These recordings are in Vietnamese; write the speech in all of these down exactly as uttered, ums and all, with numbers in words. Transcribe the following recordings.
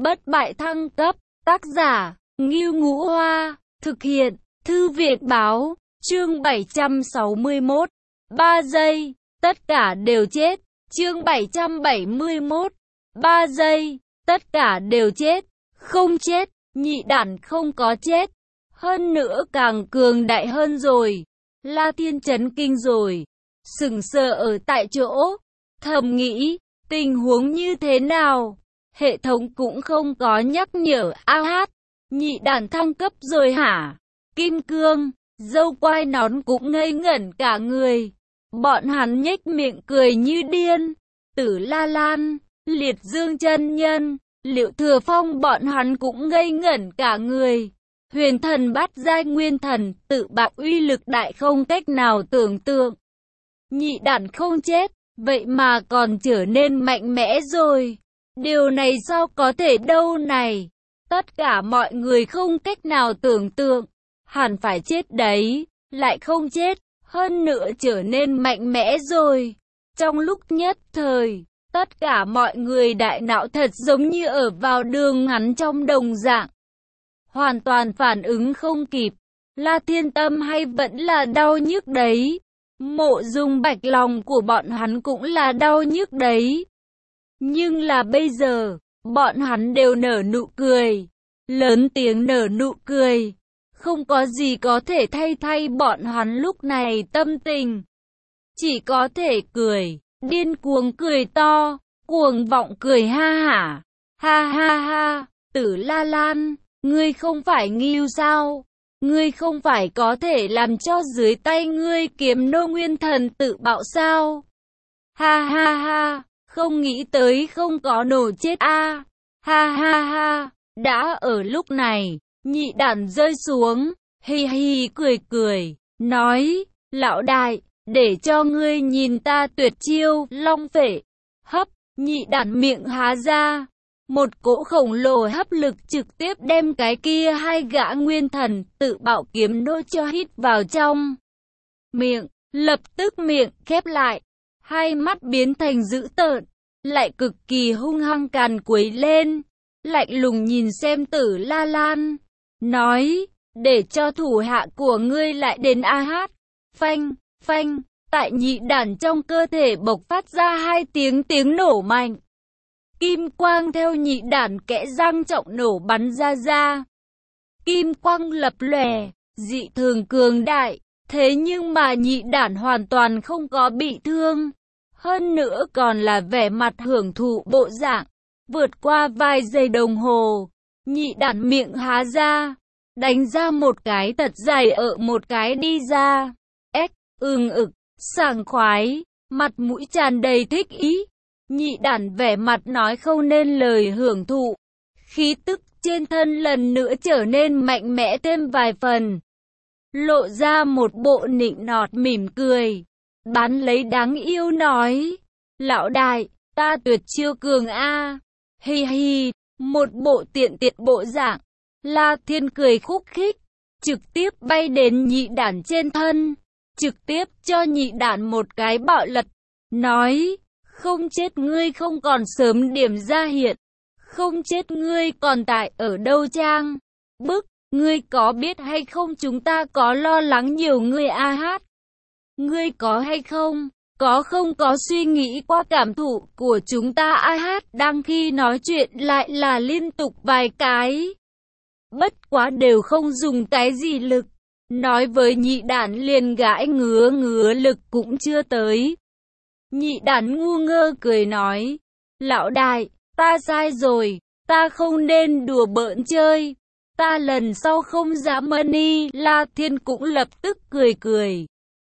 Bất bại thăng cấp, tác giả, Ngưu Ngũ Hoa, thực hiện, Thư viện Báo, chương bảy trăm sáu mươi mốt, ba giây, tất cả đều chết, chương bảy trăm bảy mươi mốt, ba giây, tất cả đều chết, không chết, nhị đản không có chết, hơn nữa càng cường đại hơn rồi, La Thiên chấn kinh rồi, sững sờ ở tại chỗ, thầm nghĩ, tình huống như thế nào? Hệ thống cũng không có nhắc nhở. A hát, nhị đản thăng cấp rồi hả? Kim Cương, dâu quai nón cũng ngây ngẩn cả người. Bọn hắn nhếch miệng cười như điên. Tử La Lan, Liệt Dương chân nhân, Liệu Thừa Phong bọn hắn cũng ngây ngẩn cả người. Huyền thần bát giai nguyên thần, tự bạo uy lực đại không cách nào tưởng tượng. Nhị đản không chết, vậy mà còn trở nên mạnh mẽ rồi. Điều này sao có thể đâu này? Tất cả mọi người không cách nào tưởng tượng. Hẳn phải chết đấy, lại không chết, hơn nữa trở nên mạnh mẽ rồi. Trong lúc nhất thời, tất cả mọi người đại não thật giống như ở vào đường ngắn trong đồng dạng. Hoàn toàn phản ứng không kịp. La Thiên tâm hay vẫn là đau nhức đấy. Mộ Dung Bạch lòng của bọn hắn cũng là đau nhức đấy. Nhưng là bây giờ, bọn hắn đều nở nụ cười. Lớn tiếng nở nụ cười. Không có gì có thể thay thay bọn hắn lúc này tâm tình. Chỉ có thể cười, điên cuồng cười to, cuồng vọng cười ha hả. Ha ha ha, Tử La Lan, ngươi không phải Ngưu sao? Ngươi không phải có thể làm cho dưới tay ngươi kiếm nô nguyên thần tự bạo sao? Ha ha ha, không nghĩ tới không có nổ chết a. À. Ha ha ha, đã ở lúc này, nhị đản rơi xuống, hi hi cười cười, nói, lão đại, để cho ngươi nhìn ta tuyệt chiêu, long phệ. Hấp, nhị đản miệng há ra. Một cỗ khổng lồ hấp lực trực tiếp đem cái kia hai gã nguyên thần tự bạo kiếm nô cho hít vào trong miệng, lập tức miệng khép lại, hai mắt biến thành dữ tợn, lại cực kỳ hung hăng càn quấy lên, lạnh lùng nhìn xem Tử La Lan, nói, để cho thủ hạ của ngươi lại đến a hát, phanh, phanh, tại nhị đản trong cơ thể bộc phát ra hai tiếng tiếng nổ mạnh. Kim quang theo nhị đản kẽ răng trọng nổ bắn ra ra. Kim quang lập lòe, dị thường cường đại, thế nhưng mà nhị đản hoàn toàn không có bị thương. Hơn nữa còn là vẻ mặt hưởng thụ bộ dạng. Vượt qua vài giây đồng hồ, nhị đản miệng há ra, đánh ra một cái thật dài ở một cái đi ra. Ếch, ưng ực, sảng khoái, mặt mũi tràn đầy thích ý. Nhị đản vẻ mặt nói không nên lời hưởng thụ. Khí tức trên thân lần nữa trở nên mạnh mẽ thêm vài phần. Lộ ra một bộ nịnh nọt mỉm cười. Bán lấy đáng yêu nói. Lão đại, ta tuyệt chiêu cường a. Hi hi, một bộ tiện tiệt bộ dạng. La Thiên cười khúc khích. Trực tiếp bay đến nhị đản trên thân. Trực tiếp cho nhị đản một cái bạo lật. Nói. Không chết ngươi không còn sớm điểm ra hiện. Không chết ngươi còn tại ở đâu trang. Bức, ngươi có biết hay không chúng ta có lo lắng nhiều ngươi a hát. Ngươi có hay không, có không có suy nghĩ qua cảm thụ của chúng ta a hát. Đang khi nói chuyện lại là liên tục vài cái. Bất quá đều không dùng cái gì lực. Nói với nhị đản liền gãi ngứa ngứa lực cũng chưa tới. Nhị đản ngu ngơ cười nói, lão đại, ta sai rồi, ta không nên đùa bỡn chơi, ta lần sau không dám ân y. La Thiên cũng lập tức cười cười,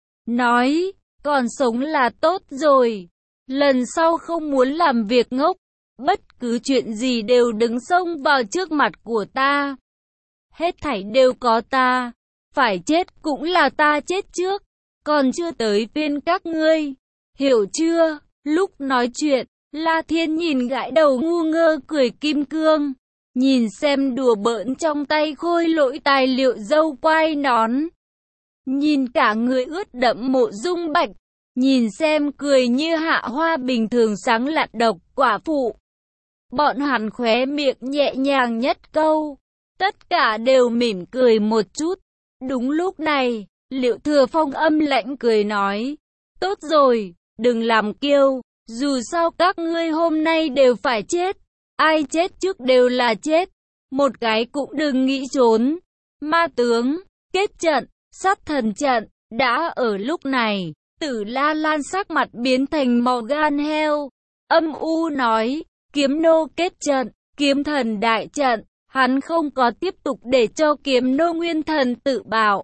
nói, còn sống là tốt rồi, lần sau không muốn làm việc ngốc, bất cứ chuyện gì đều đứng xông vào trước mặt của ta, hết thảy đều có ta, phải chết cũng là ta chết trước, còn chưa tới phiên các ngươi. Hiểu chưa? Lúc nói chuyện, La Thiên nhìn gãi đầu ngu ngơ cười Kim Cương. Nhìn xem đùa bỡn trong tay khôi lỗi tài liệu dâu quai nón. Nhìn cả người ướt đẫm Mộ Dung Bạch. Nhìn xem cười như hạ hoa bình thường sáng lạn độc quả phụ. Bọn hắn khóe miệng nhẹ nhàng nhất câu. Tất cả đều mỉm cười một chút. Đúng lúc này, Liệu Thừa Phong âm lãnh cười nói. Tốt rồi, đừng làm kiêu. Dù sao các ngươi hôm nay đều phải chết. Ai chết trước đều là chết. Một cái cũng đừng nghĩ trốn. Ma tướng, kết trận, sát thần trận. Đã ở lúc này, Tử La Lan sắc mặt biến thành màu gan heo. Âm u nói, kiếm nô kết trận, kiếm thần đại trận. Hắn không có tiếp tục để cho kiếm nô nguyên thần tự bạo.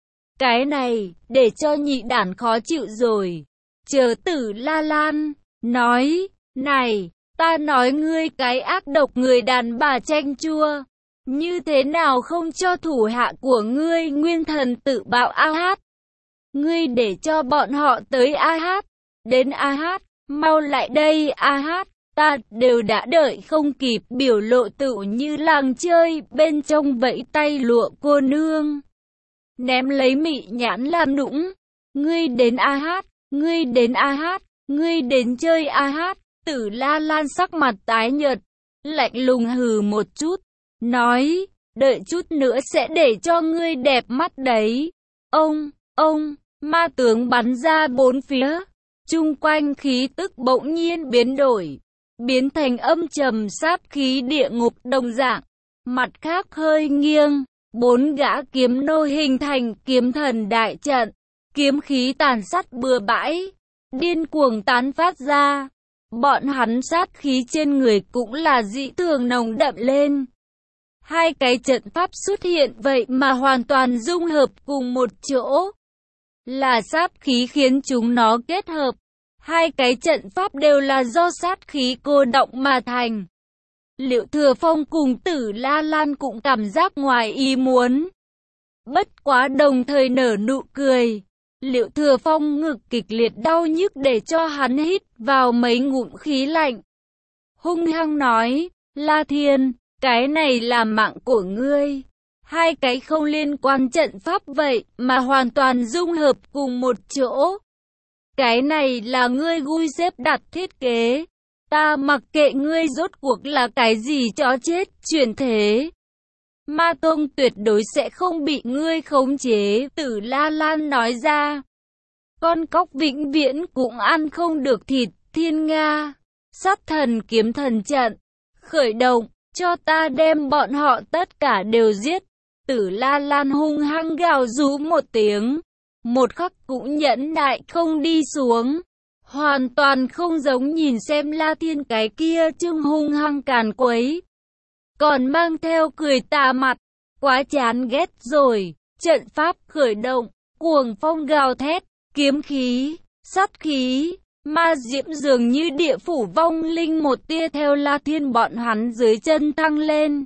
Cái này, để cho nhị đản khó chịu rồi. Chờ Tử La Lan, nói, này, ta nói ngươi cái ác độc người đàn bà chanh chua. Như thế nào không cho thủ hạ của ngươi nguyên thần tự bạo a hát? Ngươi để cho bọn họ tới a hát. Đến a hát, mau lại đây a hát. Ta đều đã đợi không kịp, biểu lộ tựu như làng chơi, bên trong vẫy tay lụa cô nương. Ném lấy mị nhãn làm nũng. Ngươi đến a hát, ngươi đến a hát, ngươi đến chơi a hát. Tử La Lan sắc mặt tái nhợt, lạnh lùng hừ một chút, nói, đợi chút nữa sẽ để cho ngươi đẹp mắt đấy. Ông, ông, ma tướng bắn ra bốn phía, chung quanh khí tức bỗng nhiên biến đổi, biến thành âm trầm sát khí địa ngục đồng dạng. Mặt khác hơi nghiêng, bốn gã kiếm nô hình thành kiếm thần đại trận, kiếm khí tàn sát bừa bãi, điên cuồng tán phát ra. Bọn hắn sát khí trên người cũng là dị thường nồng đậm lên. Hai cái trận pháp xuất hiện vậy mà hoàn toàn dung hợp cùng một chỗ. Là sát khí khiến chúng nó kết hợp. Hai cái trận pháp đều là do sát khí cô động mà thành. Liệu Thừa Phong cùng Tử La Lan cũng cảm giác ngoài ý muốn. Bất quá đồng thời nở nụ cười. Liệu Thừa Phong ngực kịch liệt đau nhức để cho hắn hít vào mấy ngụm khí lạnh. Hung hăng nói, La Thiên, cái này là mạng của ngươi. Hai cái không liên quan trận pháp vậy mà hoàn toàn dung hợp cùng một chỗ. Cái này là ngươi gu xếp đặt thiết kế. Ta mặc kệ ngươi rốt cuộc là cái gì chó chết, chuyển thế. Ma Tông tuyệt đối sẽ không bị ngươi khống chế, Tử La Lan nói ra. Con cóc vĩnh viễn cũng ăn không được thịt, Thiên Nga. Sát thần kiếm thần trận, khởi động, cho ta đem bọn họ tất cả đều giết. Tử La Lan hung hăng gào rú một tiếng. Một khắc cũng nhẫn nại không đi xuống. Hoàn toàn không giống nhìn xem La Thiên cái kia trưng hung hăng càn quấy. Còn mang theo cười tà mặt. Quá chán ghét rồi. Trận pháp khởi động, cuồng phong gào thét, kiếm khí, sát khí, ma diễm dường như địa phủ vong linh một tia theo La Thiên bọn hắn dưới chân thăng lên.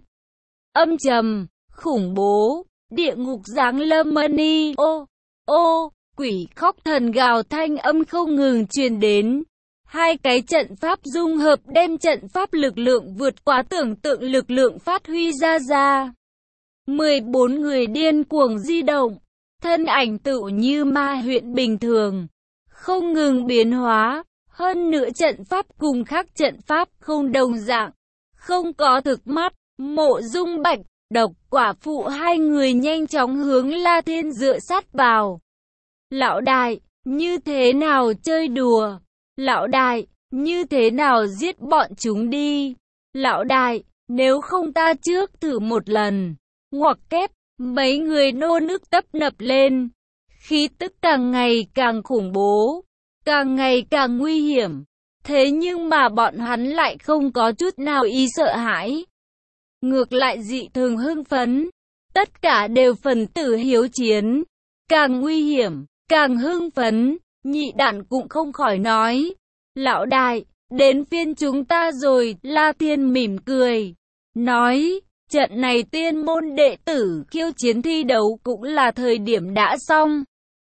Âm trầm, khủng bố, địa ngục giáng lâm mani, ô, ô, quỷ khóc thần gào thanh âm không ngừng truyền đến. Hai cái trận pháp dung hợp đem trận pháp lực lượng vượt quá tưởng tượng lực lượng phát huy ra ra. mười bốn người điên cuồng di động, thân ảnh tựu như ma huyện bình thường, không ngừng biến hóa. Hơn nữa trận pháp cùng khác trận pháp không đồng dạng, không có thực mắt. Mộ Dung Bạch, Độc Quả Phụ hai người nhanh chóng hướng La Thiên dựa sát vào. Lão đại, như thế nào chơi đùa? Lão đại, như thế nào giết bọn chúng đi? Lão đại, nếu không ta trước thử một lần. Ngoặc kép, mấy người nô nức tấp nập lên. Khí tức càng ngày càng khủng bố, càng ngày càng nguy hiểm. Thế nhưng mà bọn hắn lại không có chút nào ý sợ hãi. Ngược lại dị thường hưng phấn. Tất cả đều phần tử hiếu chiến. Càng nguy hiểm, càng hưng phấn. Nhị đản cũng không khỏi nói. Lão đại, đến phiên chúng ta rồi. La Thiên mỉm cười, nói, trận này tiên môn đệ tử khiêu chiến thi đấu cũng là thời điểm đã xong.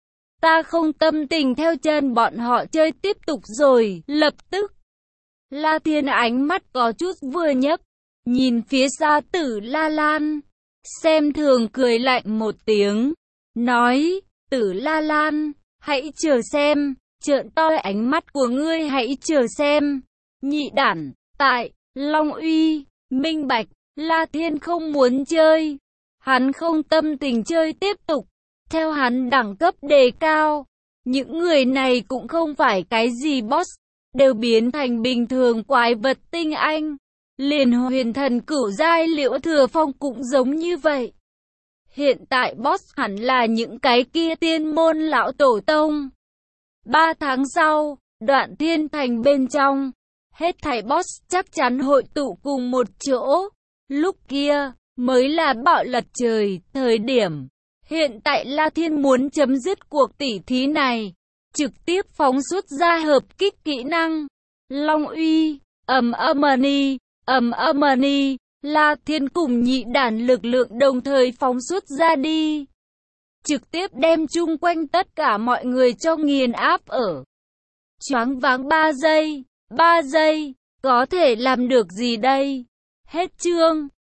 Ta không tâm tình theo chân bọn họ chơi tiếp tục rồi. Lập tức, La Thiên ánh mắt có chút vừa nhấc, nhìn phía xa Tử La Lan, xem thường cười lạnh một tiếng, nói, Tử La Lan, hãy chờ xem, trợn to ánh mắt của ngươi, hãy chờ xem. Nhị đản, tại Long Uy, minh bạch, La Thiên không muốn chơi. Hắn không tâm tình chơi tiếp tục. Theo hắn đẳng cấp đề cao, những người này cũng không phải cái gì boss, đều biến thành bình thường quái vật tinh anh. Liền huyền thần cửu giai Liễu Thừa Phong cũng giống như vậy. Hiện tại boss hẳn là những cái kia tiên môn lão tổ tông. Ba tháng sau, Đoạn Thiên Thành bên trong, hết thảy boss chắc chắn hội tụ cùng một chỗ. Lúc kia, mới là bạo lật trời, thời điểm. Hiện tại La Thiên muốn chấm dứt cuộc tỉ thí này. Trực tiếp phóng xuất ra hợp kích kỹ năng. Long Uy, ầm âm-ni, ầm âm-ni. La Thiên cùng nhị đản lực lượng đồng thời phóng xuất ra đi. Trực tiếp đem chung quanh tất cả mọi người cho nghiền áp ở. Choáng váng ba giây, ba giây, có thể làm được gì đây? Hết chương.